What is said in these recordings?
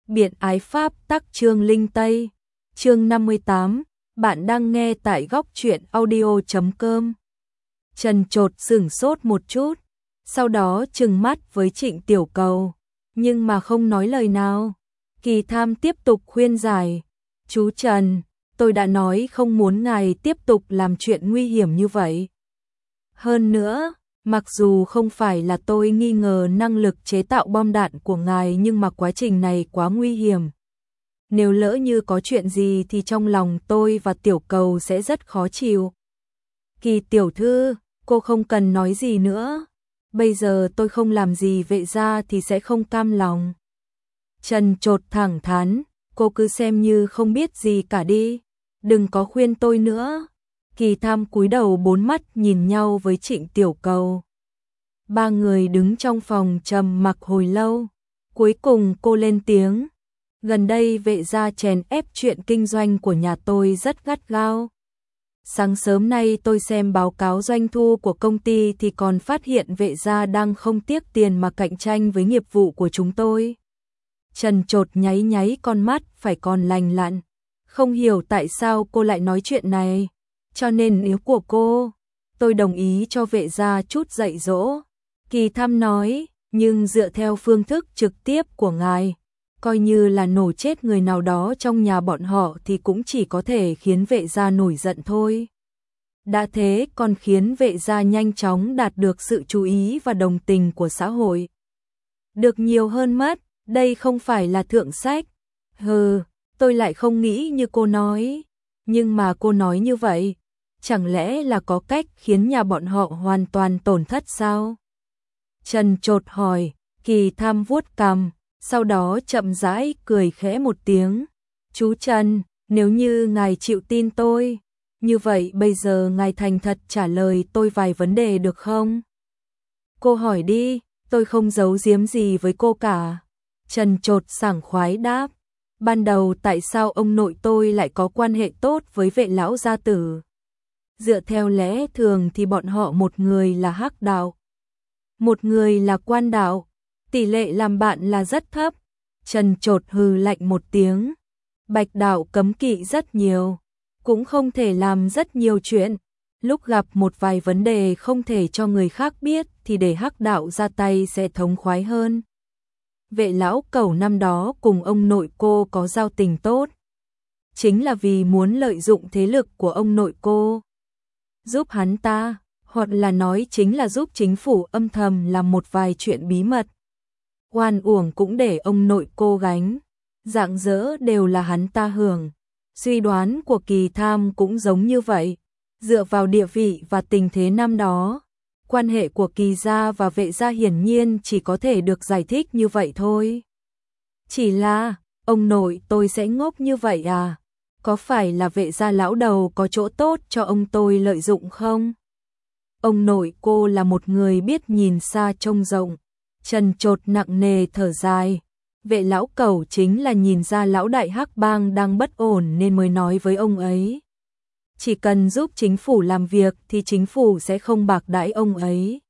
Biện ái Pháp tắc chương linh Tây. Chương 58, bạn đang nghe tại góc truyện audio.com. Trần chột sửng sốt một chút, sau đó trừng mắt với Trịnh Tiểu Cầu, nhưng mà không nói lời nào. Kỳ Tham tiếp tục khuyên giải, chú Trần, tôi đã nói không muốn ngài tiếp tục làm chuyện nguy hiểm như vậy. Hơn nữa, mặc dù không phải là tôi nghi ngờ năng lực chế tạo bom đạn của ngài, nhưng mà quá trình này quá nguy hiểm. Nếu lỡ như có chuyện gì thì trong lòng tôi và Tiểu Cầu sẽ rất khó chịu. Kỳ tiểu thư, cô không cần nói gì nữa. Bây giờ tôi không làm gì Vệ gia thì sẽ không cam lòng. Trần chột thẳng thắn, cô cứ xem như không biết gì cả đi. Đừng có khuyên tôi nữa. Kỳ Tham cúi đầu bốn mắt nhìn nhau với Trịnh Tiểu Cầu. Ba người đứng trong phòng trầm mặc hồi lâu. Cuối cùng cô lên tiếng. Gần đây Vệ gia chèn ép chuyện kinh doanh của nhà tôi rất gắt gao. Sáng sớm nay tôi xem báo cáo doanh thu của công ty thì còn phát hiện Vệ gia đang không tiếc tiền mà cạnh tranh với nghiệp vụ của chúng tôi. Trần chột nháy nháy con mắt phải còn lành lặn. Không hiểu tại sao cô lại nói chuyện này. Cho nên nếu của cô, tôi đồng ý cho Vệ gia chút dạy dỗ. Kỳ Tham nói, nhưng dựa theo phương thức trực tiếp của ngài, coi như là nổ chết người nào đó trong nhà bọn họ thì cũng chỉ có thể khiến Vệ gia nổi giận thôi. Đã thế còn khiến Vệ gia nhanh chóng đạt được sự chú ý và đồng tình của xã hội. Được nhiều hơn mất, đây không phải là thượng sách. Tôi lại không nghĩ như cô nói. Nhưng mà cô nói như vậy, chẳng lẽ là có cách khiến nhà bọn họ hoàn toàn tổn thất sao? Trần chột hỏi, Kỳ Tham vuốt cằm, sau đó chậm rãi cười khẽ một tiếng. Chú Trần, nếu như ngài chịu tin tôi, như vậy bây giờ ngài thành thật trả lời tôi vài vấn đề được không? Cô hỏi đi, tôi không giấu giếm gì với cô cả. Trần chột sảng khoái đáp. Ban đầu tại sao ông nội tôi lại có quan hệ tốt với Vệ lão gia tử? Dựa theo lẽ thường thì bọn họ một người là hắc đạo, một người là quan đạo, tỷ lệ làm bạn là rất thấp. Trần chột hừ lạnh một tiếng. Bạch đạo cấm kỵ rất nhiều, cũng không thể làm rất nhiều chuyện. Lúc gặp một vài vấn đề không thể cho người khác biết thì để hắc đạo ra tay sẽ thống khoái hơn. Vệ lão Cẩu năm đó cùng ông nội cô có giao tình tốt, chính là vì muốn lợi dụng thế lực của ông nội cô, giúp hắn ta, hoặc là nói chính là giúp chính phủ âm thầm làm một vài chuyện bí mật. Oan uổng cũng để ông nội cô gánh, rạng rỡ đều là hắn ta hưởng. Suy đoán của Kỳ Tham cũng giống như vậy. Dựa vào địa vị và tình thế năm đó, quan hệ của Kỳ gia và Vệ gia hiển nhiên chỉ có thể được giải thích như vậy thôi. Chỉ là, ông nội tôi sẽ ngốc như vậy à? Có phải là Vệ gia lão đầu có chỗ tốt cho ông tôi lợi dụng không? Ông nội cô là một người biết nhìn xa trông rộng. Trần chột nặng nề thở dài. Vệ lão Cẩu chính là nhìn ra lão đại hắc bang đang bất ổn nên mới nói với ông ấy. Chỉ cần giúp chính phủ làm việc thì chính phủ sẽ không bạc đãi ông ấy.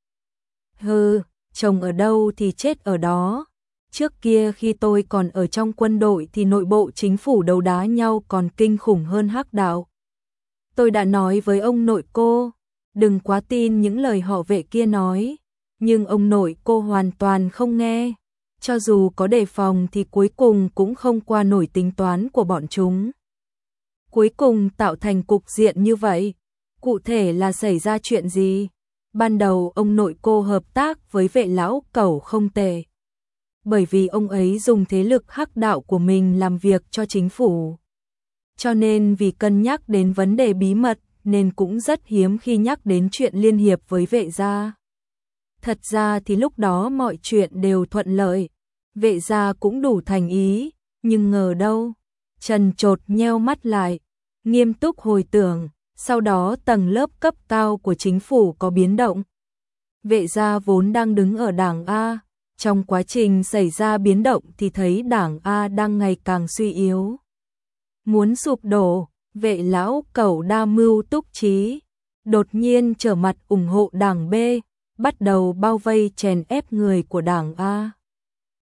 Chồng ở đâu thì chết ở đó. Trước kia khi tôi còn ở trong quân đội thì nội bộ chính phủ đấu đá nhau còn kinh khủng hơn hắc đạo. Tôi đã nói với ông nội cô, đừng quá tin những lời họ Vệ kia nói, nhưng ông nội cô hoàn toàn không nghe. Cho dù có đề phòng thì cuối cùng cũng không qua nổi tính toán của bọn chúng. Cuối cùng tạo thành cục diện như vậy. Cụ thể là xảy ra chuyện gì? Ban đầu ông nội cô hợp tác với Vệ lão Cẩu không tệ, bởi vì ông ấy dùng thế lực hắc đạo của mình làm việc cho chính phủ. Cho nên vì cân nhắc đến vấn đề bí mật nên cũng rất hiếm khi nhắc đến chuyện liên hiệp với Vệ gia. Thật ra thì lúc đó mọi chuyện đều thuận lợi, Vệ gia cũng đủ thành ý, nhưng ngờ đâu. Trần chột nheo mắt lại, nghiêm túc hồi tưởng, sau đó tầng lớp cấp cao của chính phủ có biến động. Vệ gia vốn đang đứng ở đảng A, trong quá trình xảy ra biến động thì thấy đảng A đang ngày càng suy yếu. Muốn sụp đổ, Vệ lão Cẩu đa mưu túc trí, đột nhiên trở mặt ủng hộ đảng B, bắt đầu bao vây chèn ép người của đảng A.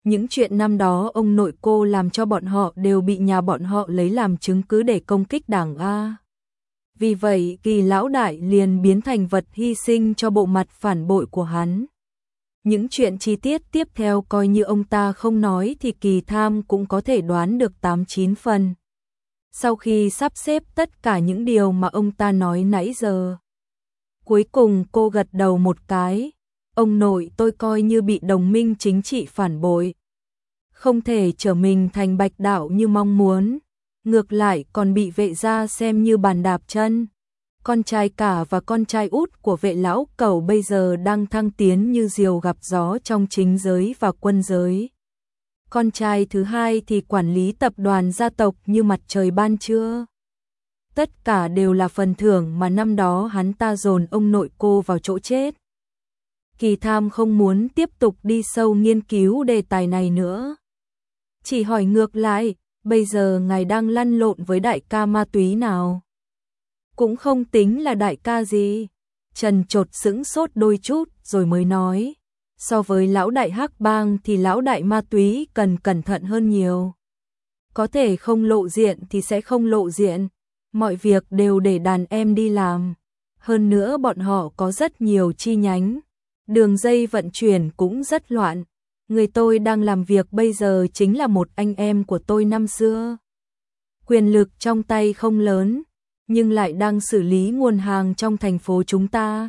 Những chuyện năm đó ông nội cô làm cho bọn họ đều bị nhà bọn họ lấy làm chứng cứ để công kích Đảng A. Vì vậy Kỳ lão đại liền biến thành vật hy sinh cho bộ mặt phản bội của hắn. Những chuyện chi tiết tiếp theo coi như ông ta không nói thì Kỳ Tham cũng có thể đoán được 8-9 phần. Sau khi sắp xếp tất cả những điều mà ông ta nói nãy giờ, cuối cùng cô gật đầu một cái. Ông nội, tôi coi như bị đồng minh chính trị phản bội, không thể trở mình thành bạch đạo như mong muốn, ngược lại còn bị Vệ gia xem như bàn đạp chân. Con trai cả và con trai út của Vệ lão cẩu bây giờ đang thăng tiến như diều gặp gió trong chính giới và quân giới. Con trai thứ hai thì quản lý tập đoàn gia tộc như mặt trời ban trưa. Tất cả đều là phần thưởng mà năm đó hắn ta dồn ông nội cô vào chỗ chết. Kỳ Tham không muốn tiếp tục đi sâu nghiên cứu đề tài này nữa. Chỉ hỏi ngược lại, bây giờ ngài đang lăn lộn với đại ca ma túy nào? Cũng không tính là đại ca gì. Trần Chột sững sốt đôi chút rồi mới nói. So với lão đại hắc bang thì lão đại ma túy cần cẩn thận hơn nhiều. Có thể không lộ diện thì sẽ không lộ diện. Mọi việc đều để đàn em đi làm. Hơn nữa bọn họ có rất nhiều chi nhánh. Đường dây vận chuyển cũng rất loạn. Người tôi đang làm việc bây giờ chính là một anh em của tôi năm xưa. Quyền lực trong tay không lớn, nhưng lại đang xử lý nguồn hàng trong thành phố chúng ta.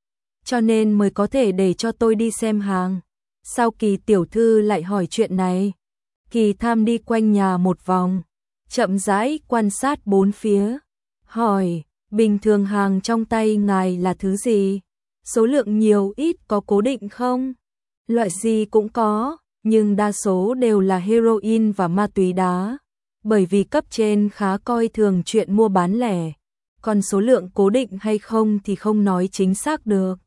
Cho nên mới có thể để cho tôi đi xem hàng. Sao Kỳ tiểu thư lại hỏi chuyện này? Kỳ Tham đi quanh nhà một vòng, chậm rãi quan sát bốn phía, hỏi, bình thường hàng trong tay ngài là thứ gì? Số lượng nhiều ít có cố định không? Loại gì cũng có, nhưng đa số đều là heroin và ma túy đá, bởi vì cấp trên khá coi thường chuyện mua bán lẻ, còn số lượng cố định hay không thì không nói chính xác được.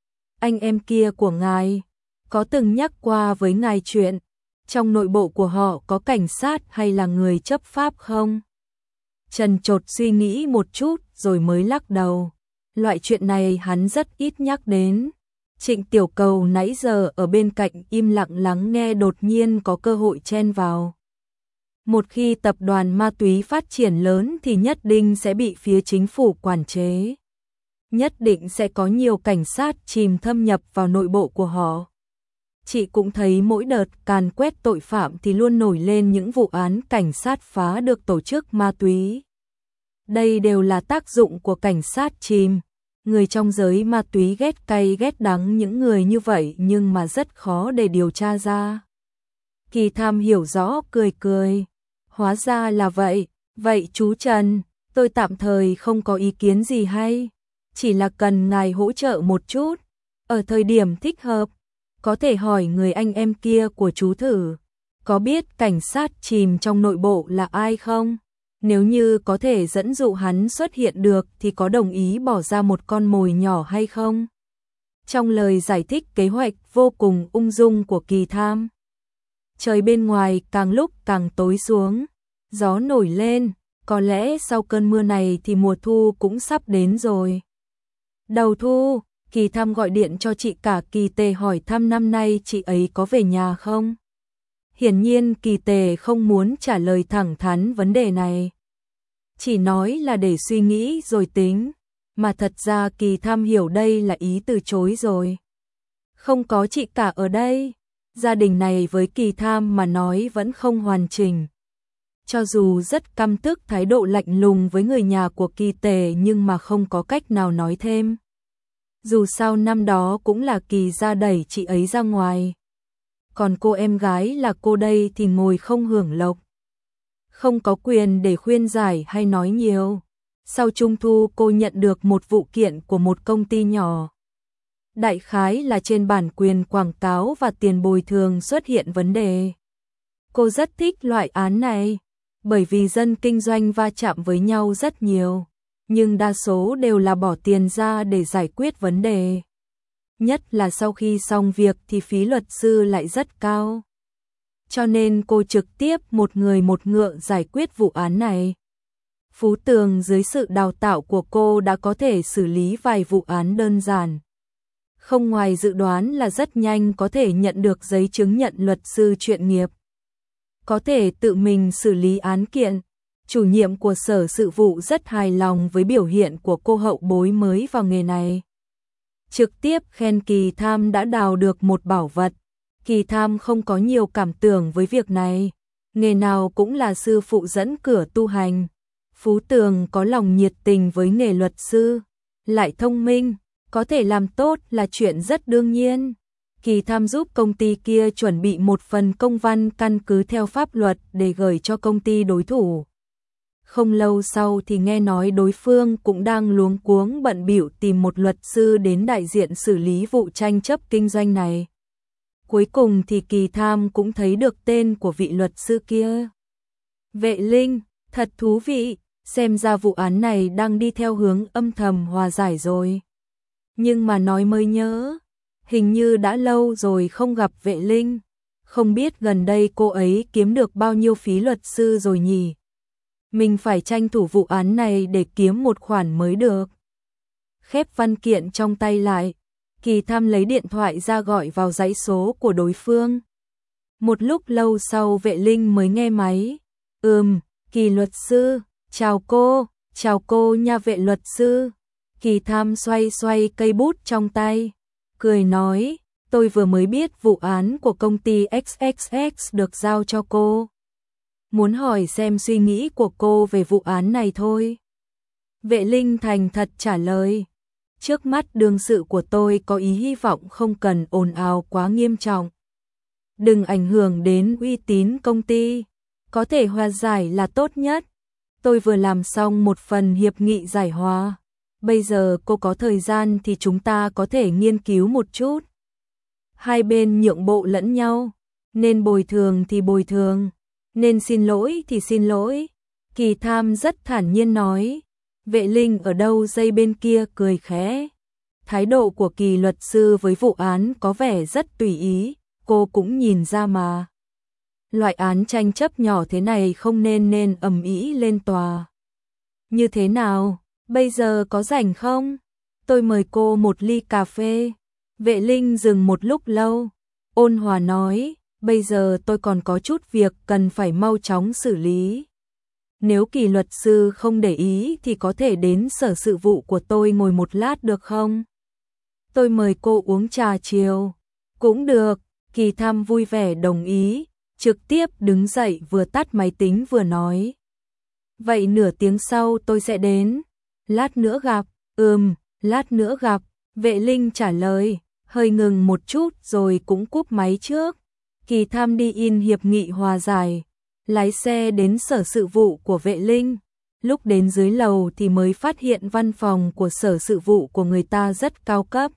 Anh em kia của ngài có từng nhắc qua với ngài chuyện trong nội bộ của họ có cảnh sát hay là người chấp pháp không? Trần Chột suy nghĩ một chút rồi mới lắc đầu. Loại chuyện này hắn rất ít nhắc đến. Trịnh Tiểu Cầu nãy giờ ở bên cạnh im lặng lắng nghe đột nhiên có cơ hội chen vào. Một khi tập đoàn ma túy phát triển lớn thì nhất định sẽ bị phía chính phủ quản chế. Nhất định sẽ có nhiều cảnh sát chìm thâm nhập vào nội bộ của họ. Chị cũng thấy mỗi đợt càn quét tội phạm thì luôn nổi lên những vụ án cảnh sát phá được tổ chức ma túy. Đây đều là tác dụng của cảnh sát chìm. Người trong giới ma túy ghét cay ghét đắng những người như vậy nhưng mà rất khó để điều tra ra. Kỳ Tham hiểu rõ cười cười. Hóa ra là vậy. Vậy chú Trần, tôi tạm thời không có ý kiến gì hay. Chỉ là cần ngài hỗ trợ một chút. Ở thời điểm thích hợp, có thể hỏi người anh em kia của chú thử. Có biết cảnh sát chìm trong nội bộ là ai không? Nếu như có thể dẫn dụ hắn xuất hiện được thì có đồng ý bỏ ra một con mồi nhỏ hay không? Trong lời giải thích kế hoạch vô cùng ung dung của Kỳ Tham. Trời bên ngoài càng lúc càng tối xuống, gió nổi lên, có lẽ sau cơn mưa này thì mùa thu cũng sắp đến rồi. Đầu thu, Kỳ Tham gọi điện cho chị cả Kỳ Tề hỏi thăm năm nay chị ấy có về nhà không? Hiển nhiên Kỳ Tề không muốn trả lời thẳng thắn vấn đề này. Chỉ nói là để suy nghĩ rồi tính, mà thật ra Kỳ Tham hiểu đây là ý từ chối rồi. Không có chị cả ở đây, gia đình này với Kỳ Tham mà nói vẫn không hoàn chỉnh. Cho dù rất căm tức thái độ lạnh lùng với người nhà của Kỳ Tề nhưng mà không có cách nào nói thêm. Dù sao năm đó cũng là Kỳ gia đẩy chị ấy ra ngoài. Còn cô em gái là cô đây thì ngồi không hưởng lộc. Không có quyền để khuyên giải hay nói nhiều. Sau Trung thu cô nhận được một vụ kiện của một công ty nhỏ. Đại khái là trên bản quyền quảng cáo và tiền bồi thường xuất hiện vấn đề. Cô rất thích loại án này, bởi vì dân kinh doanh va chạm với nhau rất nhiều, nhưng đa số đều là bỏ tiền ra để giải quyết vấn đề. Nhất là sau khi xong việc thì phí luật sư lại rất cao. Cho nên cô trực tiếp một người một ngựa giải quyết vụ án này. Phú Tường dưới sự đào tạo của cô đã có thể xử lý vài vụ án đơn giản. không ngoài dự đoán là rất nhanh có thể nhận được giấy chứng nhận luật sư chuyên nghiệp. Có thể tự mình xử lý án kiện. Chủ nhiệm của sở sự vụ rất hài lòng với biểu hiện của cô hậu bối mới vào nghề này. Trực tiếp khen Kỳ Tham đã đào được một bảo vật. Kỳ Tham không có nhiều cảm tưởng với việc này. Nghề nào cũng là sư phụ dẫn cửa tu hành. Phú Tường có lòng nhiệt tình với nghề luật sư, lại thông minh, có thể làm tốt là chuyện rất đương nhiên. Kỳ Tham giúp công ty kia chuẩn bị một phần công văn căn cứ theo pháp luật để gửi cho công ty đối thủ. Không lâu sau thì nghe nói đối phương cũng đang luống cuống bận bịu tìm một luật sư đến đại diện xử lý vụ tranh chấp kinh doanh này. Cuối cùng thì Kỳ Tham cũng thấy được tên của vị luật sư kia. Vệ Linh, thật thú vị, xem ra vụ án này đang đi theo hướng âm thầm hòa giải rồi. Nhưng mà nói mới nhớ, hình như đã lâu rồi không gặp Vệ Linh, không biết gần đây cô ấy kiếm được bao nhiêu phí luật sư rồi nhỉ? Mình phải tranh thủ vụ án này để kiếm một khoản mới được. Khép văn kiện trong tay lại, Kỳ Tham lấy điện thoại ra gọi vào dãy số của đối phương. Một lúc lâu sau Vệ Linh mới nghe máy. Kỳ luật sư, chào cô nha Vệ luật sư. Kỳ Tham xoay xoay cây bút trong tay, cười nói, tôi vừa mới biết vụ án của công ty XXX được giao cho cô. Muốn hỏi xem suy nghĩ của cô về vụ án này thôi. Vệ Linh thành thật trả lời. Trước mắt đương sự của tôi có ý hy vọng không cần ồn ào quá nghiêm trọng. Đừng ảnh hưởng đến uy tín công ty. Có thể hòa giải là tốt nhất. Tôi vừa làm xong một phần hiệp nghị giải hòa. Bây giờ cô có thời gian thì chúng ta có thể nghiên cứu một chút. Hai bên nhượng bộ lẫn nhau. Nên bồi thường thì bồi thường. Nên xin lỗi thì xin lỗi. Kỳ Tham rất thản nhiên nói. Vệ Linh ở đâu dây bên kia cười khẽ. Thái độ của Kỳ luật sư với vụ án có vẻ rất tùy ý, cô cũng nhìn ra mà. Loại án tranh chấp nhỏ thế này không nên ầm ĩ lên tòa. Như thế nào, bây giờ có rảnh không? Tôi mời cô một ly cà phê. Vệ Linh dừng một lúc lâu, ôn hòa nói, bây giờ tôi còn có chút việc cần phải mau chóng xử lý. Nếu Kỳ luật sư không để ý thì có thể đến sở sự vụ của tôi ngồi một lát được không? Tôi mời cô uống trà chiều. Cũng được, Kỳ Tham vui vẻ đồng ý, trực tiếp đứng dậy vừa tắt máy tính vừa nói. Vậy nửa tiếng sau tôi sẽ đến. Lát nữa gặp. Lát nữa gặp. Vệ Linh trả lời, hơi ngừng một chút rồi cũng cúp máy trước. Kỳ Tham đi in hiệp nghị hòa giải, lái xe đến sở sự vụ của Vệ Linh. Lúc đến dưới lầu thì mới phát hiện văn phòng của sở sự vụ của người ta rất cao cấp.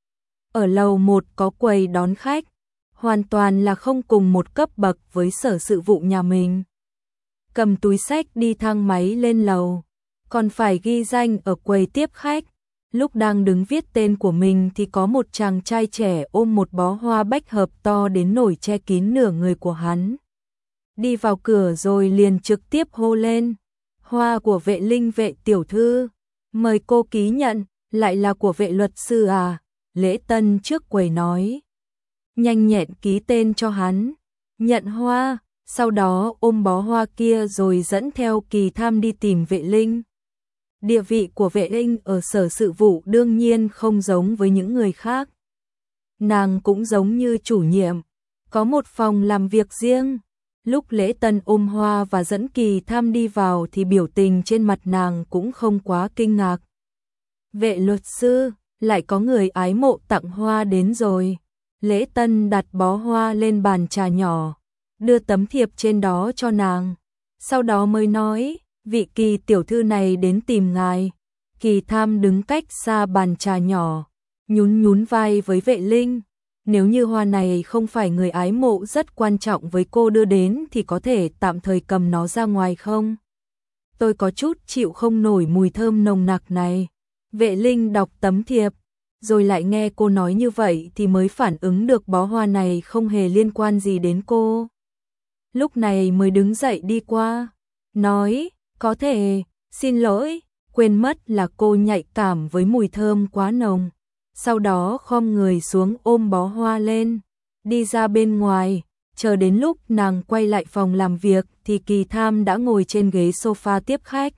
Ở lầu 1 có quầy đón khách, hoàn toàn là không cùng một cấp bậc với sở sự vụ nhà mình. Cầm túi xách đi thang máy lên lầu, còn phải ghi danh ở quầy tiếp khách. Lúc đang đứng viết tên của mình thì có một chàng trai trẻ ôm một bó hoa bách hợp to đến nổi che kín nửa người của hắn. Đi vào cửa rồi liền trực tiếp hô lên. Hoa của Vệ Linh Vệ tiểu thư, mời cô ký nhận, lại là của Vệ luật sư à? Lễ Tân trước quầy nói. Nhanh nhẹn ký tên cho hắn, nhận hoa, sau đó ôm bó hoa kia rồi dẫn theo Kỳ Tham đi tìm Vệ Linh. Địa vị của Vệ Linh ở sở sự vụ đương nhiên không giống với những người khác. Nàng cũng giống như chủ nhiệm, có một phòng làm việc riêng. Lúc Lễ Tân ôm hoa và dẫn Kỳ Tham đi vào thì biểu tình trên mặt nàng cũng không quá kinh ngạc. Vệ luật sư, lại có người ái mộ tặng hoa đến rồi. Lễ Tân đặt bó hoa lên bàn trà nhỏ, đưa tấm thiệp trên đó cho nàng. Sau đó mới nói, vị Kỳ tiểu thư này đến tìm ngài. Kỳ Tham đứng cách xa bàn trà nhỏ, nhún vai với Vệ Linh. Nếu như hoa này không phải người ái mộ rất quan trọng với cô đưa đến thì có thể tạm thời cầm nó ra ngoài không? Tôi có chút chịu không nổi mùi thơm nồng nặc này. Vệ Linh đọc tấm thiệp, rồi lại nghe cô nói như vậy thì mới phản ứng được bó hoa này không hề liên quan gì đến cô. Lúc này mới đứng dậy đi qua, nói, có thể, xin lỗi, quên mất là cô nhạy cảm với mùi thơm quá nồng. sau đó khom người xuống ôm bó hoa lên, đi ra bên ngoài. Chờ đến lúc nàng quay lại phòng làm việc thì Kỳ Tham đã ngồi trên ghế sofa tiếp khách.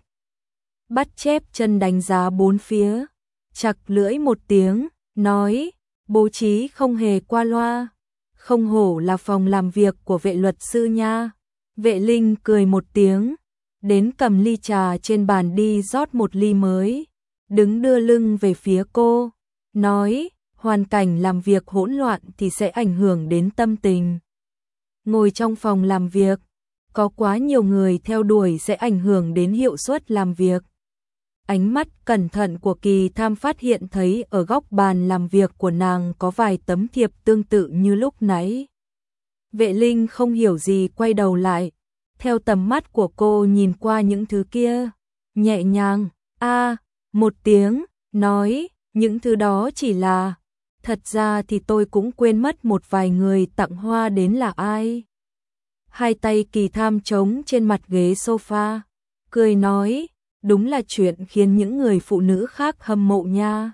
Bắt chép chân đánh giá bốn phía, chặt lưỡi một tiếng, nói, bố trí không hề qua loa, không hổ là phòng làm việc của Vệ luật sư nha. Vệ Linh cười một tiếng, đến cầm ly trà trên bàn đi rót một ly mới, đứng đưa lưng về phía cô, nói, hoàn cảnh làm việc hỗn loạn thì sẽ ảnh hưởng đến tâm tình. Ngồi trong phòng làm việc, có quá nhiều người theo đuổi sẽ ảnh hưởng đến hiệu suất làm việc. Ánh mắt cẩn thận của Kỳ Tham phát hiện thấy ở góc bàn làm việc của nàng có vài tấm thiệp tương tự như lúc nãy. Vệ Linh không hiểu gì quay đầu lại, theo tầm mắt của cô nhìn qua những thứ kia, nhẹ nhàng, một tiếng, nói, những thứ đó chỉ là, thật ra thì tôi cũng quên mất một vài người tặng hoa đến là ai. Hai tay Kỳ Tham trống trên mặt ghế sofa, cười nói, đúng là chuyện khiến những người phụ nữ khác hâm mộ nha.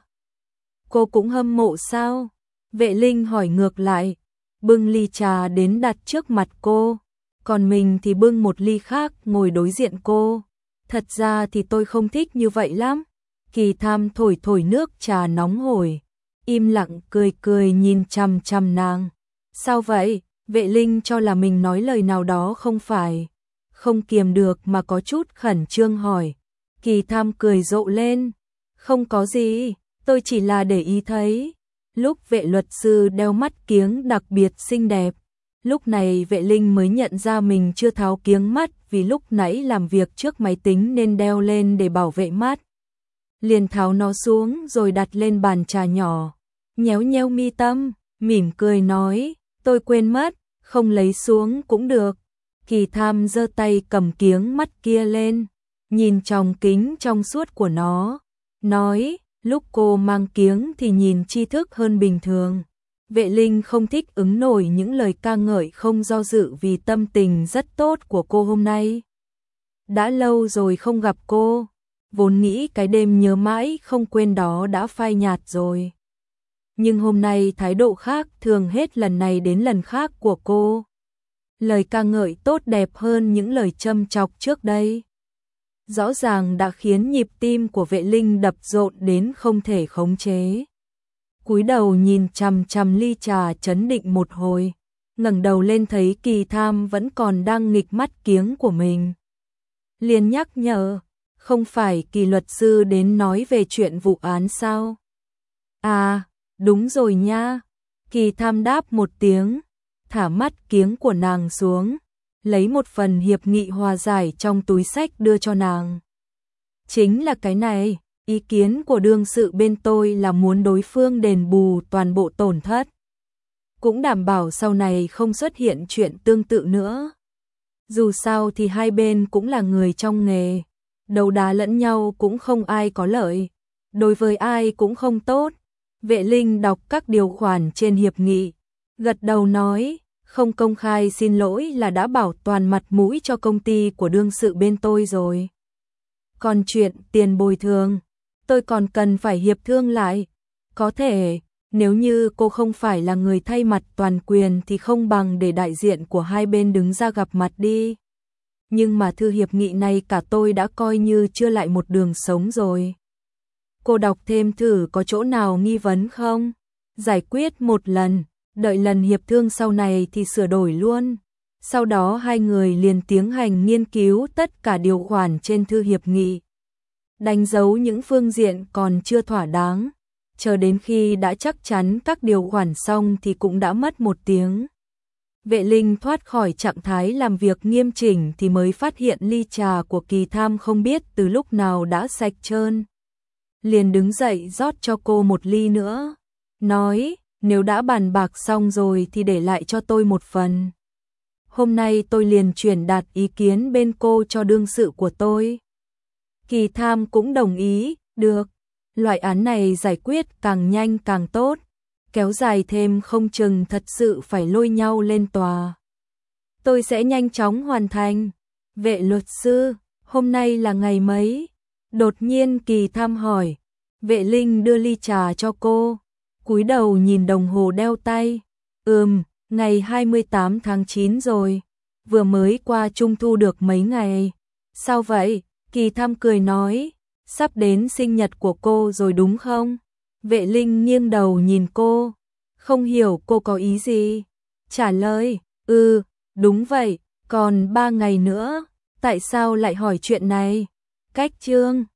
Cô cũng hâm mộ sao? Vệ Linh hỏi ngược lại, bưng ly trà đến đặt trước mặt cô, còn mình thì bưng một ly khác ngồi đối diện cô. Thật ra thì tôi không thích như vậy lắm. Kỳ Tham thổi thổi nước trà nóng hổi, im lặng cười cười nhìn chằm chằm nàng. Sao vậy? Vệ Linh cho là mình nói lời nào đó không phải, không kiềm được mà có chút khẩn trương hỏi. Kỳ Tham cười rộ lên, không có gì, tôi chỉ là để ý thấy. Lúc Vệ luật sư đeo mắt kiếng đặc biệt xinh đẹp, lúc này Vệ Linh mới nhận ra mình chưa tháo kiếng mắt vì lúc nãy làm việc trước máy tính nên đeo lên để bảo vệ mắt. Liền tháo nó xuống rồi đặt lên bàn trà nhỏ, nhéo nhéo mi tâm, mỉm cười nói, tôi quên mất, không lấy xuống cũng được. Kỳ Tham giơ tay cầm kiếng mắt kia lên, nhìn trong kính trong suốt của nó, nói, lúc cô mang kiếng thì nhìn tri thức hơn bình thường. Vệ Linh không thích ứng nổi những lời ca ngợi không do dự vì tâm tình rất tốt của cô hôm nay. Đã lâu rồi không gặp cô, vốn nghĩ cái đêm nhớ mãi không quên đó đã phai nhạt rồi. Nhưng hôm nay thái độ khác thường hết lần này đến lần khác của cô. Lời ca ngợi tốt đẹp hơn những lời châm chọc trước đây. Rõ ràng đã khiến nhịp tim của Vệ Linh đập rộn đến không thể khống chế. Cúi đầu nhìn chằm chằm ly trà chấn định một hồi, ngẩng đầu lên thấy Kỳ Tham vẫn còn đang nghịch mắt kiếng của mình. Liền nhắc nhở, không phải Kỳ luật sư đến nói về chuyện vụ án sao? À, đúng rồi nha. Kỳ Tham đáp một tiếng, thả mắt kiếng của nàng xuống, lấy một phần hiệp nghị hòa giải trong túi xách đưa cho nàng. Chính là cái này, ý kiến của đương sự bên tôi là muốn đối phương đền bù toàn bộ tổn thất, cũng đảm bảo sau này không xuất hiện chuyện tương tự nữa. Dù sao thì hai bên cũng là người trong nghề, đấu đá lẫn nhau cũng không ai có lợi, đối với ai cũng không tốt. Vệ Linh đọc các điều khoản trên hiệp nghị, gật đầu nói, không công khai xin lỗi là đã bảo toàn mặt mũi cho công ty của đương sự bên tôi rồi. Còn chuyện tiền bồi thường, tôi còn cần phải hiệp thương lại. Có thể, nếu như cô không phải là người thay mặt toàn quyền thì không bằng để đại diện của hai bên đứng ra gặp mặt đi. Nhưng mà thư hiệp nghị này cả tôi đã coi như chưa lại một đường sống rồi. Cô đọc thêm thử có chỗ nào nghi vấn không? Giải quyết một lần, đợi lần hiệp thương sau này thì sửa đổi luôn. Sau đó hai người liền tiến hành nghiên cứu tất cả điều khoản trên thư hiệp nghị, đánh dấu những phương diện còn chưa thỏa đáng. Chờ đến khi đã chắc chắn các điều khoản xong thì cũng đã mất một tiếng. Vệ Linh thoát khỏi trạng thái làm việc nghiêm chỉnh thì mới phát hiện ly trà của Kỳ Tham không biết từ lúc nào đã sạch trơn. Liền đứng dậy rót cho cô một ly nữa, nói, nếu đã bàn bạc xong rồi thì để lại cho tôi một phần. Hôm nay tôi liền chuyển đạt ý kiến bên cô cho đương sự của tôi. Kỳ Tham cũng đồng ý, được, loại án này giải quyết càng nhanh càng tốt, kéo dài thêm không chừng thật sự phải lôi nhau lên tòa. Tôi sẽ nhanh chóng hoàn thành. Vệ luật sư, hôm nay là ngày mấy? Đột nhiên Kỳ Tham hỏi. Vệ Linh đưa ly trà cho cô, cúi đầu nhìn đồng hồ đeo tay. Ngày 28 tháng 9 rồi, vừa mới qua Trung thu được mấy ngày. Sao vậy? Kỳ Thăm cười nói, sắp đến sinh nhật của cô rồi đúng không? Vệ Linh nghiêng đầu nhìn cô, không hiểu cô có ý gì. Trả lời, đúng vậy, còn 3 ngày nữa, tại sao lại hỏi chuyện này? Cách chương